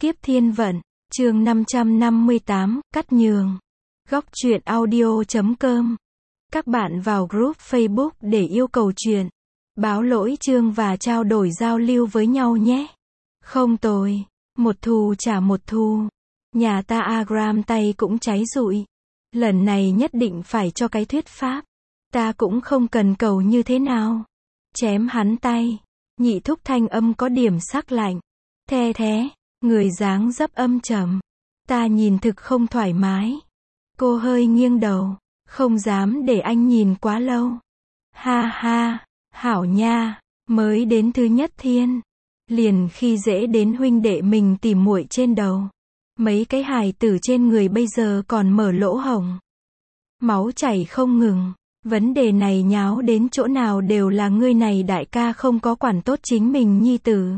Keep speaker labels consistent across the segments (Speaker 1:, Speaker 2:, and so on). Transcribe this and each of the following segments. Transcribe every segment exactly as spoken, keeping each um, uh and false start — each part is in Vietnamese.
Speaker 1: Kiếp thiên vận, chương năm trăm năm mươi tám, cắt nhường. Góc truyện audio chấm com. Các bạn vào group Facebook để yêu cầu truyện, báo lỗi chương và trao đổi giao lưu với nhau nhé. Không tồi, một thù trả một thù. Nhà ta Agram tay cũng cháy rụi. Lần này nhất định phải cho cái thuyết pháp. Ta cũng không cần cầu như thế nào. Chém hắn tay. Nhị thúc thanh âm có điểm sắc lạnh. The thế, người dáng dấp âm trầm. Ta nhìn thực không thoải mái. Cô hơi nghiêng đầu. Không dám để anh nhìn quá lâu. Ha ha, hảo nha, mới đến thứ nhất thiên. Liền khi dễ đến huynh đệ mình tìm muội trên đầu. Mấy cái hài tử trên người bây giờ còn mở lỗ hổng. Máu chảy không ngừng. Vấn đề này nháo đến chỗ nào đều là ngươi này đại ca không có quản tốt chính mình nhi tử.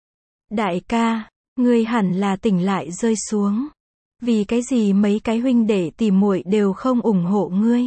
Speaker 1: Đại ca, ngươi hẳn là tỉnh lại rơi xuống. Vì cái gì mấy cái huynh đệ tìm muội đều không ủng hộ ngươi.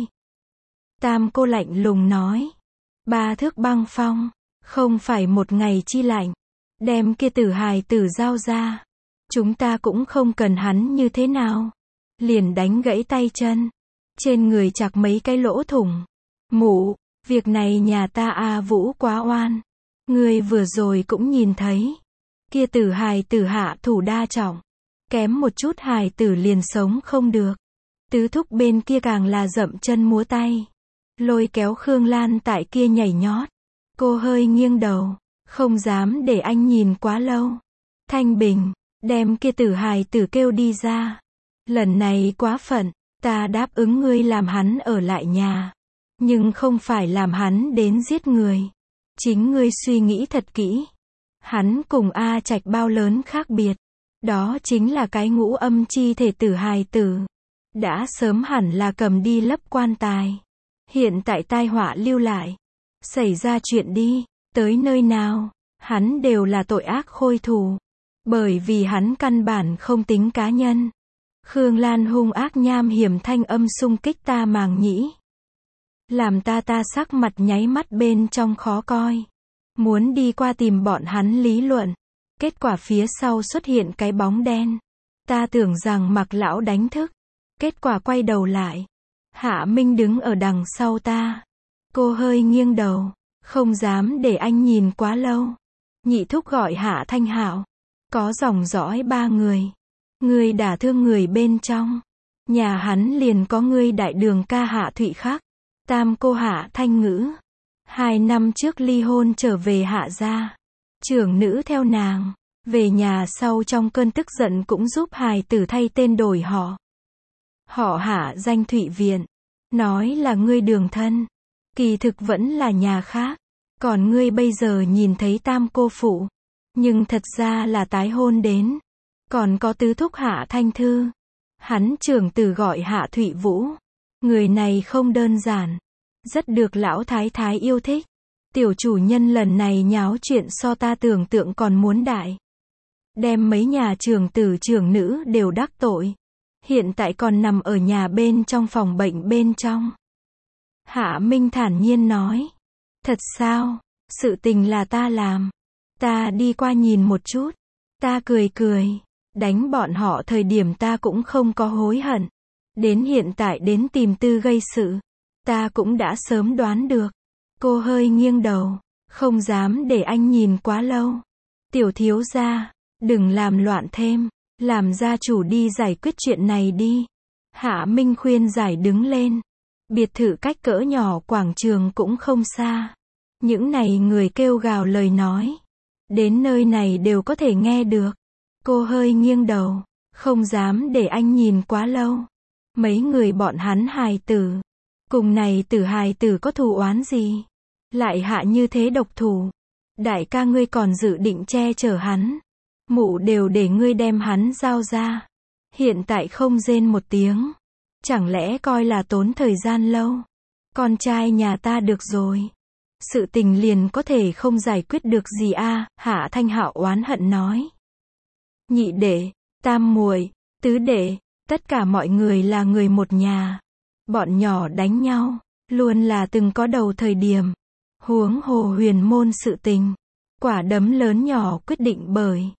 Speaker 1: Tam cô lạnh lùng nói. Ba thước băng phong, không phải một ngày chi lạnh. Đem kia tử hài tử giao ra. Chúng ta cũng không cần hắn như thế nào. Liền đánh gãy tay chân. Trên người chặt mấy cái lỗ thủng. Mụ, việc này nhà ta A Vũ quá oan. Ngươi vừa rồi cũng nhìn thấy. Kia tử hài tử hạ thủ đa trọng. Kém một chút hài tử liền sống không được. Tứ thúc bên kia càng là dậm chân múa tay. Lôi kéo Khương Lan tại kia nhảy nhót. Cô hơi nghiêng đầu. Không dám để anh nhìn quá lâu. Thanh Bình, đem kia tử hài tử kêu đi ra. Lần này quá phận, ta đáp ứng ngươi làm hắn ở lại nhà. Nhưng không phải làm hắn đến giết người. Chính ngươi suy nghĩ thật kỹ. Hắn cùng A Trạch bao lớn khác biệt. Đó chính là cái ngũ âm chi thể tử hài tử. Đã sớm hẳn là cầm đi lấp quan tài. Hiện tại tai họa lưu lại. Xảy ra chuyện đi, tới nơi nào, hắn đều là tội ác khôi thù. Bởi vì hắn căn bản không tính cá nhân. Khương Lan hung ác nham hiểm thanh âm xung kích ta màng nhĩ. Làm ta ta sắc mặt nháy mắt bên trong khó coi. Muốn đi qua tìm bọn hắn lý luận. Kết quả phía sau xuất hiện cái bóng đen. Ta tưởng rằng Mạc lão đánh thức. Kết quả quay đầu lại. Hạ Minh đứng ở đằng sau ta. Cô hơi nghiêng đầu. Không dám để anh nhìn quá lâu. Nhị thúc gọi Hạ Thanh Hạo. Có dòng dõi ba người. Ngươi đả thương người bên trong. Nhà hắn liền có ngươi đại đường ca Hạ Thụy Khắc. Tam cô Hạ Thanh Ngữ. Hai năm trước ly hôn trở về Hạ gia. Trưởng nữ theo nàng. Về nhà sau trong cơn tức giận cũng giúp hài tử thay tên đổi họ. Họ Hạ danh Thụy Viện. Nói là ngươi đường thân. Kỳ thực vẫn là nhà khác. Còn ngươi bây giờ nhìn thấy tam cô phụ. Nhưng thật ra là tái hôn đến. Còn có tứ thúc Hạ Thanh Thư. Hắn trưởng tử gọi Hạ Thụy Vũ. Người này không đơn giản. Rất được lão thái thái yêu thích. Tiểu chủ nhân lần này nháo chuyện so ta tưởng tượng còn muốn đại. Đem mấy nhà trưởng tử trưởng nữ đều đắc tội. Hiện tại còn nằm ở nhà bên trong phòng bệnh bên trong. Hạ Minh thản nhiên nói. Thật sao? Sự tình là ta làm. Ta đi qua nhìn một chút. Ta cười cười. Đánh bọn họ thời điểm ta cũng không có hối hận. Đến hiện tại đến tìm tư gây sự. Ta cũng đã sớm đoán được. Cô hơi nghiêng đầu. Không dám để anh nhìn quá lâu. Tiểu thiếu gia, đừng làm loạn thêm. Làm gia chủ đi giải quyết chuyện này đi. Hạ Minh khuyên giải đứng lên. Biệt thự cách cỡ nhỏ quảng trường cũng không xa. Những này người kêu gào lời nói. Đến nơi này đều có thể nghe được. Cô hơi nghiêng đầu. Không dám để anh nhìn quá lâu. Mấy người bọn hắn hài tử. Cùng này tử hài tử có thù oán gì? Lại hạ như thế độc thủ. Đại ca ngươi còn dự định che chở hắn. Mụ đều để ngươi đem hắn giao ra. Hiện tại không rên một tiếng. Chẳng lẽ coi là tốn thời gian lâu. Con trai nhà ta được rồi. Sự tình liền có thể không giải quyết được gì a à, Hạ Thanh Hạo oán hận nói. Nhị đệ, tam muội, tứ đệ, tất cả mọi người là người một nhà. Bọn nhỏ đánh nhau, luôn là từng có đầu thời điểm. Huống hồ huyền môn sự tình. Quả đấm lớn nhỏ quyết định bởi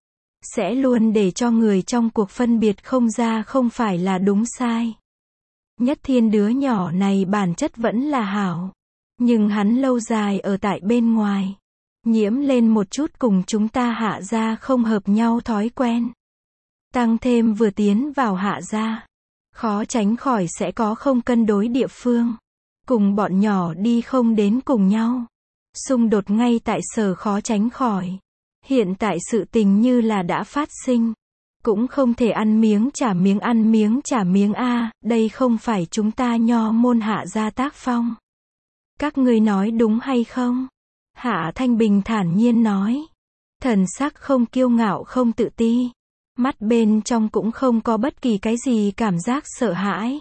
Speaker 1: sẽ luôn để cho người trong cuộc phân biệt không ra không phải là đúng sai. Nhất Thiên đứa nhỏ này bản chất vẫn là hảo. Nhưng hắn lâu dài ở tại bên ngoài. Nhiễm lên một chút cùng chúng ta Hạ gia không hợp nhau thói quen. Tăng thêm vừa tiến vào Hạ gia. Khó tránh khỏi sẽ có không cân đối địa phương. Cùng bọn nhỏ đi không đến cùng nhau. Xung đột ngay tại sở khó tránh khỏi. Hiện tại sự tình như là đã phát sinh. Cũng không thể ăn miếng trả miếng ăn miếng trả miếng a, đây không phải chúng ta nho môn Hạ gia tác phong. Các ngươi nói đúng hay không? Hạ Thanh Bình thản nhiên nói. Thần sắc không kiêu ngạo không tự ti. Mắt bên trong cũng không có bất kỳ cái gì cảm giác sợ hãi.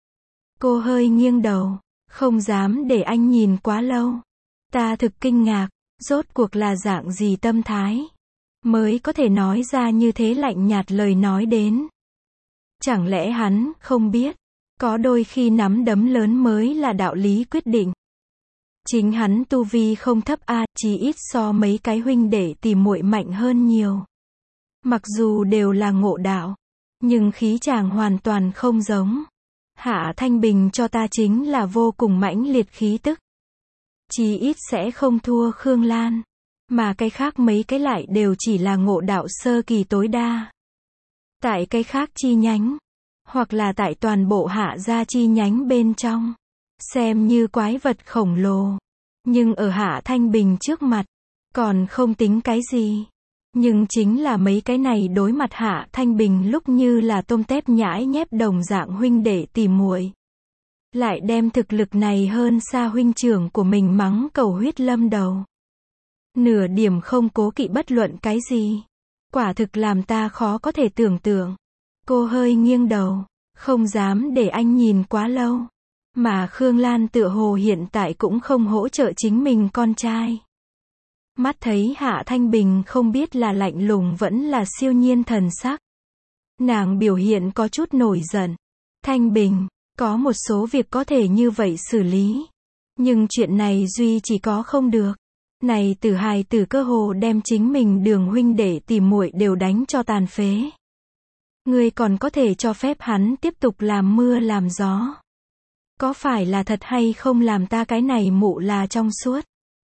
Speaker 1: Cô hơi nghiêng đầu. Không dám để anh nhìn quá lâu. Ta thực kinh ngạc. Rốt cuộc là dạng gì tâm thái. Mới có thể nói ra như thế lạnh nhạt lời nói đến. Chẳng lẽ hắn không biết. Có đôi khi nắm đấm lớn mới là đạo lý quyết định. Chính hắn tu vi không thấp a, chí ít so mấy cái huynh đệ tìm muội mạnh hơn nhiều. Mặc dù đều là ngộ đạo, nhưng khí chàng hoàn toàn không giống. Hạ Thanh Bình cho ta chính là vô cùng mãnh liệt khí tức. Chí ít sẽ không thua Khương Lan, mà cái khác mấy cái lại đều chỉ là ngộ đạo sơ kỳ tối đa. Tại cái khác chi nhánh, hoặc là tại toàn bộ Hạ gia chi nhánh bên trong, xem như quái vật khổng lồ. Nhưng ở Hạ Thanh Bình trước mặt, còn không tính cái gì. Nhưng chính là mấy cái này đối mặt Hạ Thanh Bình lúc như là tôm tép nhãi nhép đồng dạng huynh đệ tỉ muội. Lại đem thực lực này hơn xa huynh trưởng của mình mắng cầu huyết lâm đầu. Nửa điểm không cố kỵ bất luận cái gì. Quả thực làm ta khó có thể tưởng tượng. Cô hơi nghiêng đầu, không dám để anh nhìn quá lâu. Mà Khương Lan tựa hồ hiện tại cũng không hỗ trợ chính mình con trai. Mắt thấy Hạ Thanh Bình không biết là lạnh lùng vẫn là siêu nhiên thần sắc. Nàng biểu hiện có chút nổi giận. Thanh Bình, có một số việc có thể như vậy xử lý. Nhưng chuyện này duy chỉ có không được. Này tử hài tử cơ hồ đem chính mình Đường huynh để tìm muội đều đánh cho tàn phế. Ngươi còn có thể cho phép hắn tiếp tục làm mưa làm gió. Có phải là thật hay không làm ta cái này mụ là trong suốt?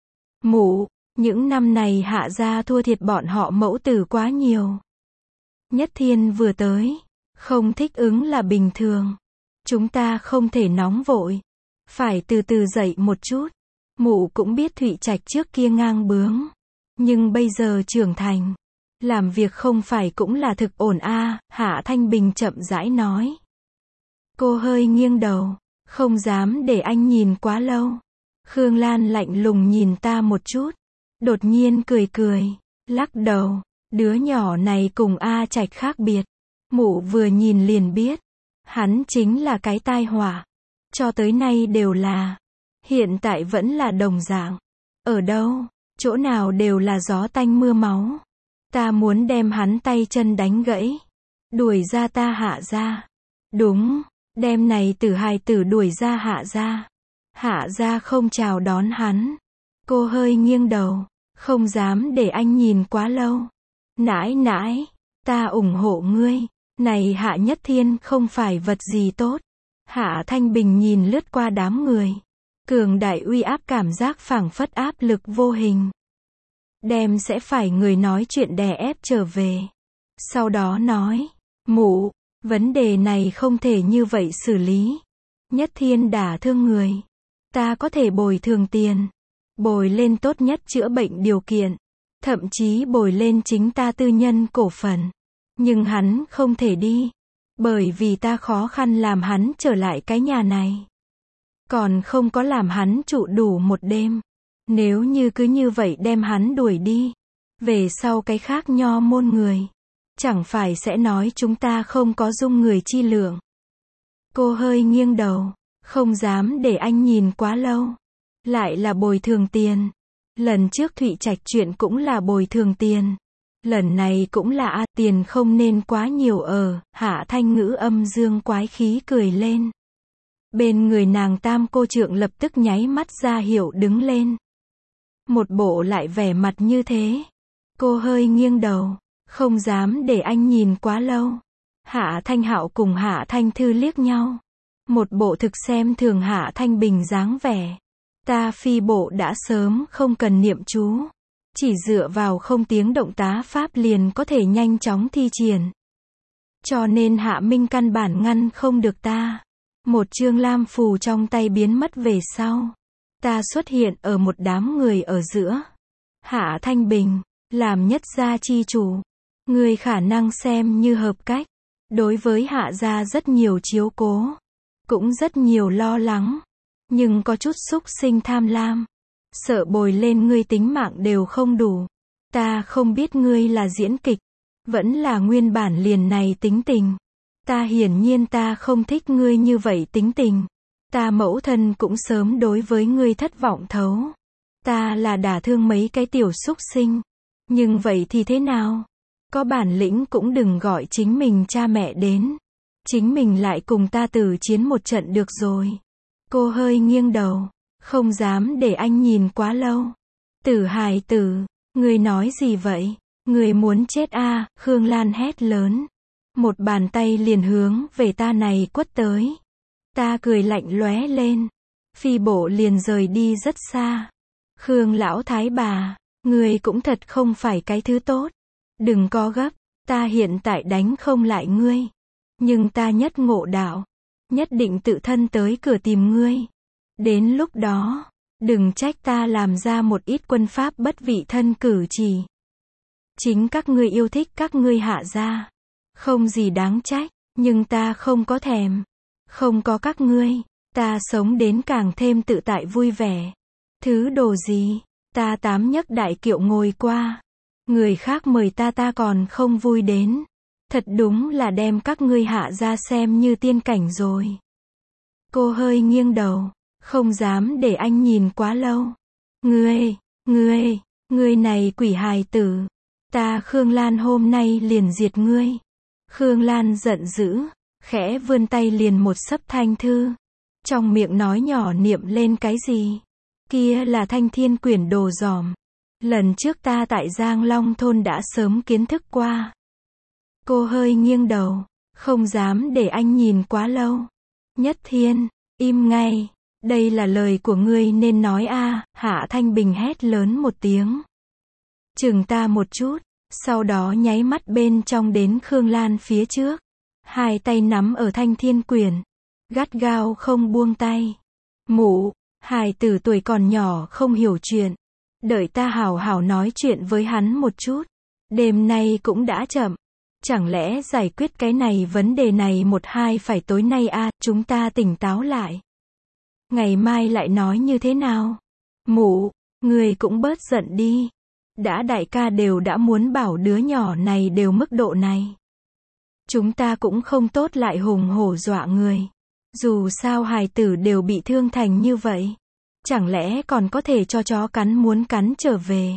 Speaker 1: Mụ, những năm này Hạ gia thua thiệt bọn họ mẫu tử quá nhiều. Nhất Thiên vừa tới, không thích ứng là bình thường. Chúng ta không thể nóng vội, phải từ từ dậy một chút. Mụ cũng biết Thụy Trạch trước kia ngang bướng, nhưng bây giờ trưởng thành, làm việc không phải cũng là thực ổn a, Hạ Thanh Bình chậm rãi nói. Cô hơi nghiêng đầu, không dám để anh nhìn quá lâu. Khương Lan lạnh lùng nhìn ta một chút, đột nhiên cười cười, lắc đầu, đứa nhỏ này cùng A Trạch khác biệt. Mụ vừa nhìn liền biết, hắn chính là cái tai họa. Cho tới nay đều là, hiện tại vẫn là đồng dạng. Ở đâu, chỗ nào đều là gió tanh mưa máu. Ta muốn đem hắn tay chân đánh gãy, đuổi ra ta Hạ gia. Đúng, đem này tử hài tử đuổi ra Hạ gia. Hạ gia không chào đón hắn. Cô hơi nghiêng đầu, không dám để anh nhìn quá lâu. Nãi nãi, ta ủng hộ ngươi. Này Hạ Nhất Thiên không phải vật gì tốt. Hạ Thanh Bình nhìn lướt qua đám người. Cường đại uy áp cảm giác phảng phất áp lực vô hình. Đem sẽ phải người nói chuyện đè ép trở về. Sau đó nói, mụ, vấn đề này không thể như vậy xử lý. Nhất Thiên đả thương người. Ta có thể bồi thường tiền. Bồi lên tốt nhất chữa bệnh điều kiện. Thậm chí bồi lên chính ta tư nhân cổ phần. Nhưng hắn không thể đi. Bởi vì ta khó khăn làm hắn trở lại cái nhà này. Còn không có làm hắn trụ đủ một đêm. Nếu như cứ như vậy đem hắn đuổi đi. Về sau cái khác nho môn người. Chẳng phải sẽ nói chúng ta không có dung người chi lượng. Cô hơi nghiêng đầu. Không dám để anh nhìn quá lâu. Lại là bồi thường tiền. Lần trước Thụy Trạch chuyện cũng là bồi thường tiền. Lần này cũng là a, tiền không nên quá nhiều ở. Hạ Thanh Ngữ âm dương quái khí cười lên. Bên người nàng tam cô trượng lập tức nháy mắt ra hiệu đứng lên. Một bộ lại vẻ mặt như thế. Cô hơi nghiêng đầu. Không dám để anh nhìn quá lâu. Hạ Thanh Hạo cùng Hạ Thanh Thư liếc nhau. Một bộ thực xem thường Hạ Thanh Bình dáng vẻ. Ta phi bộ đã sớm không cần niệm chú. Chỉ dựa vào không tiếng động tá pháp liền có thể nhanh chóng thi triển. Cho nên Hạ Minh căn bản ngăn không được ta. Một chương lam phù trong tay biến mất về sau. Ta xuất hiện ở một đám người ở giữa. Hạ Thanh Bình, làm nhất gia chi chủ. Người khả năng xem như hợp cách. Đối với Hạ gia rất nhiều chiếu cố. Cũng rất nhiều lo lắng. Nhưng có chút xúc sinh tham lam. Sợ bồi lên ngươi tính mạng đều không đủ. Ta không biết ngươi là diễn kịch. Vẫn là nguyên bản liền này tính tình. Ta hiển nhiên ta không thích ngươi như vậy tính tình. Ta mẫu thân cũng sớm đối với ngươi thất vọng thấu. Ta là đả thương mấy cái tiểu xúc sinh. Nhưng vậy thì thế nào? Có bản lĩnh cũng đừng gọi chính mình cha mẹ đến. Chính mình lại cùng ta tử chiến một trận được rồi. Cô hơi nghiêng đầu. Không dám để anh nhìn quá lâu. Tử hài tử, ngươi nói gì vậy? Ngươi muốn chết à? Khương Lan hét lớn. Một bàn tay liền hướng về ta này quất tới. Ta cười lạnh lóe lên. Phi bộ liền rời đi rất xa. Khương lão thái bà, ngươi cũng thật không phải cái thứ tốt. Đừng có gấp, ta hiện tại đánh không lại ngươi. Nhưng ta nhất ngộ đạo. Nhất định tự thân tới cửa tìm ngươi. Đến lúc đó, đừng trách ta làm ra một ít quân pháp bất vị thân cử chỉ. Chính các ngươi yêu thích các ngươi Hạ gia. Không gì đáng trách, nhưng ta không có thèm. Không có các ngươi, ta sống đến càng thêm tự tại vui vẻ. Thứ đồ gì, ta tám nhấc đại kiệu ngồi qua. Người khác mời ta ta còn không vui đến. Thật đúng là đem các ngươi Hạ gia xem như tiên cảnh rồi. Cô hơi nghiêng đầu. Không dám để anh nhìn quá lâu. Ngươi, ngươi, ngươi này quỷ hài tử. Ta Khương Lan hôm nay liền diệt ngươi. Khương Lan giận dữ, khẽ vươn tay liền một xấp thanh thư. Trong miệng nói nhỏ niệm lên cái gì. Kia là Thanh Thiên Quyển đồ dòm. Lần trước ta tại Giang Long thôn đã sớm kiến thức qua. Cô hơi nghiêng đầu. Không dám để anh nhìn quá lâu. Nhất Thiên, im ngay. Đây là lời của ngươi nên nói a. À, Hạ Thanh Bình hét lớn một tiếng. Chừng ta một chút, sau đó nháy mắt bên trong đến Khương Lan phía trước. Hai tay nắm ở Thanh Thiên Quyển. Gắt gao không buông tay. Mụ, hài tử tuổi còn nhỏ không hiểu chuyện. Đợi ta hảo hảo nói chuyện với hắn một chút. Đêm nay cũng đã chậm. Chẳng lẽ giải quyết cái này vấn đề này một hai phải tối nay a. À, chúng ta tỉnh táo lại. Ngày mai lại nói như thế nào? Mụ, người cũng bớt giận đi. Đã đại ca đều đã muốn bảo đứa nhỏ này đều mức độ này. Chúng ta cũng không tốt lại hùng hổ dọa người. Dù sao hài tử đều bị thương thành như vậy. Chẳng lẽ còn có thể cho chó cắn muốn cắn trở về.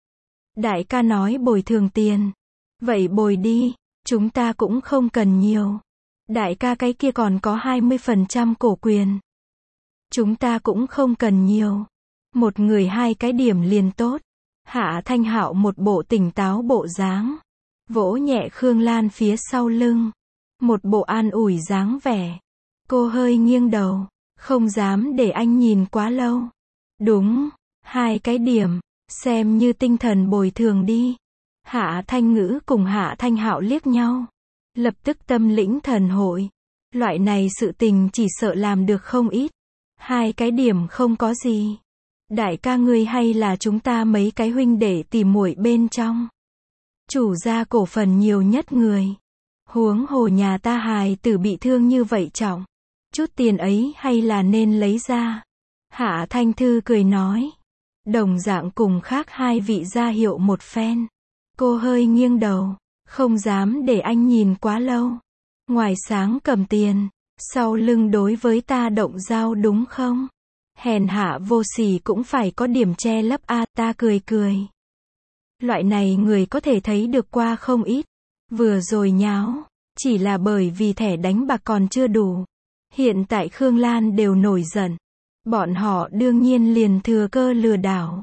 Speaker 1: Đại ca nói bồi thường tiền. Vậy bồi đi, chúng ta cũng không cần nhiều. Đại ca cái kia còn có hai mươi phần trăm cổ quyền. Chúng ta cũng không cần nhiều. Một người hai cái điểm liền tốt. Hạ Thanh Hạo một bộ tỉnh táo bộ dáng. Vỗ nhẹ Khương Lan phía sau lưng. Một bộ an ủi dáng vẻ. Cô hơi nghiêng đầu. Không dám để anh nhìn quá lâu. Đúng, hai cái điểm. Xem như tinh thần bồi thường đi. Hạ Thanh Ngữ cùng Hạ Thanh Hạo liếc nhau. Lập tức tâm lĩnh thần hội. Loại này sự tình chỉ sợ làm được không ít. Hai cái điểm không có gì. Đại ca ngươi hay là chúng ta mấy cái huynh đệ tỉ muội bên trong. Chủ gia cổ phần nhiều nhất người. Huống hồ nhà ta hài tử bị thương như vậy trọng. Chút tiền ấy hay là nên lấy ra. Hạ Thanh Thư cười nói. Đồng dạng cùng khác hai vị ra hiệu một phen. Cô hơi nghiêng đầu. Không dám để anh nhìn quá lâu. Ngoài sáng cầm tiền. Sau lưng đối với ta động dao đúng không? Hèn hạ vô sỉ cũng phải có điểm che lấp a. À, ta cười cười. Loại này người có thể thấy được qua không ít. Vừa rồi nháo. Chỉ là bởi vì thẻ đánh bạc còn chưa đủ. Hiện tại Khương Lan đều nổi giận. Bọn họ đương nhiên liền thừa cơ lừa đảo.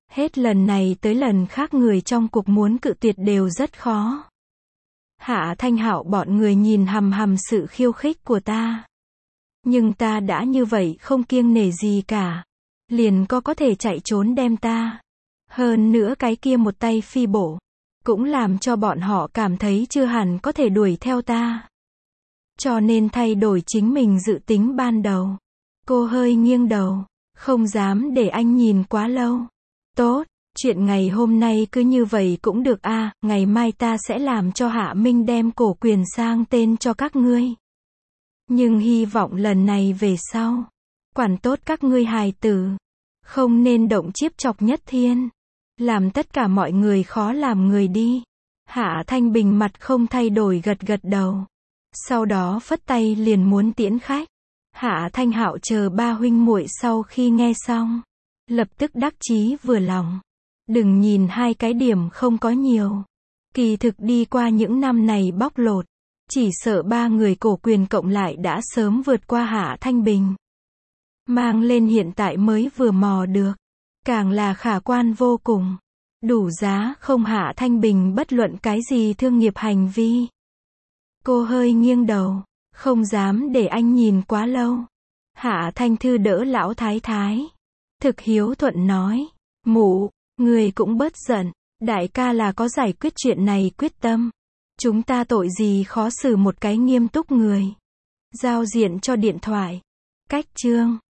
Speaker 1: Hết lần này tới lần khác người trong cuộc muốn cự tuyệt đều rất khó. Hạ Thanh Hạo bọn người nhìn hằm hằm sự khiêu khích của ta. Nhưng ta đã như vậy không kiêng nể gì cả. Liền có có thể chạy trốn đem ta. Hơn nữa cái kia một tay phi bổ. Cũng làm cho bọn họ cảm thấy chưa hẳn có thể đuổi theo ta. Cho nên thay đổi chính mình dự tính ban đầu. Cô hơi nghiêng đầu. Không dám để anh nhìn quá lâu. Tốt, chuyện ngày hôm nay cứ như vậy cũng được a, à, ngày mai ta sẽ làm cho Hạ Minh đem cổ quyền sang tên cho các ngươi. Nhưng hy vọng lần này về sau, quản tốt các ngươi hài tử. Không nên động chiếp chọc Nhất Thiên. Làm tất cả mọi người khó làm người đi. Hạ Thanh Bình mặt không thay đổi gật gật đầu. Sau đó phất tay liền muốn tiễn khách. Hạ Thanh Hạo chờ ba huynh muội sau khi nghe xong. Lập tức đắc chí vừa lòng. Đừng nhìn hai cái điểm không có nhiều. Kỳ thực đi qua những năm này bóc lột. Chỉ sợ ba người cổ quyền cộng lại đã sớm vượt qua Hạ Thanh Bình. Mang lên hiện tại mới vừa mò được. Càng là khả quan vô cùng. Đủ giá không Hạ Thanh Bình bất luận cái gì thương nghiệp hành vi. Cô hơi nghiêng đầu. Không dám để anh nhìn quá lâu. Hạ Thanh Thư đỡ lão thái thái. Thực hiếu thuận nói. Mụ, người cũng bớt giận. Đại ca là có giải quyết chuyện này quyết tâm. Chúng ta tội gì khó xử một cái nghiêm túc người. Giao diện cho điện thoại. Cách chương.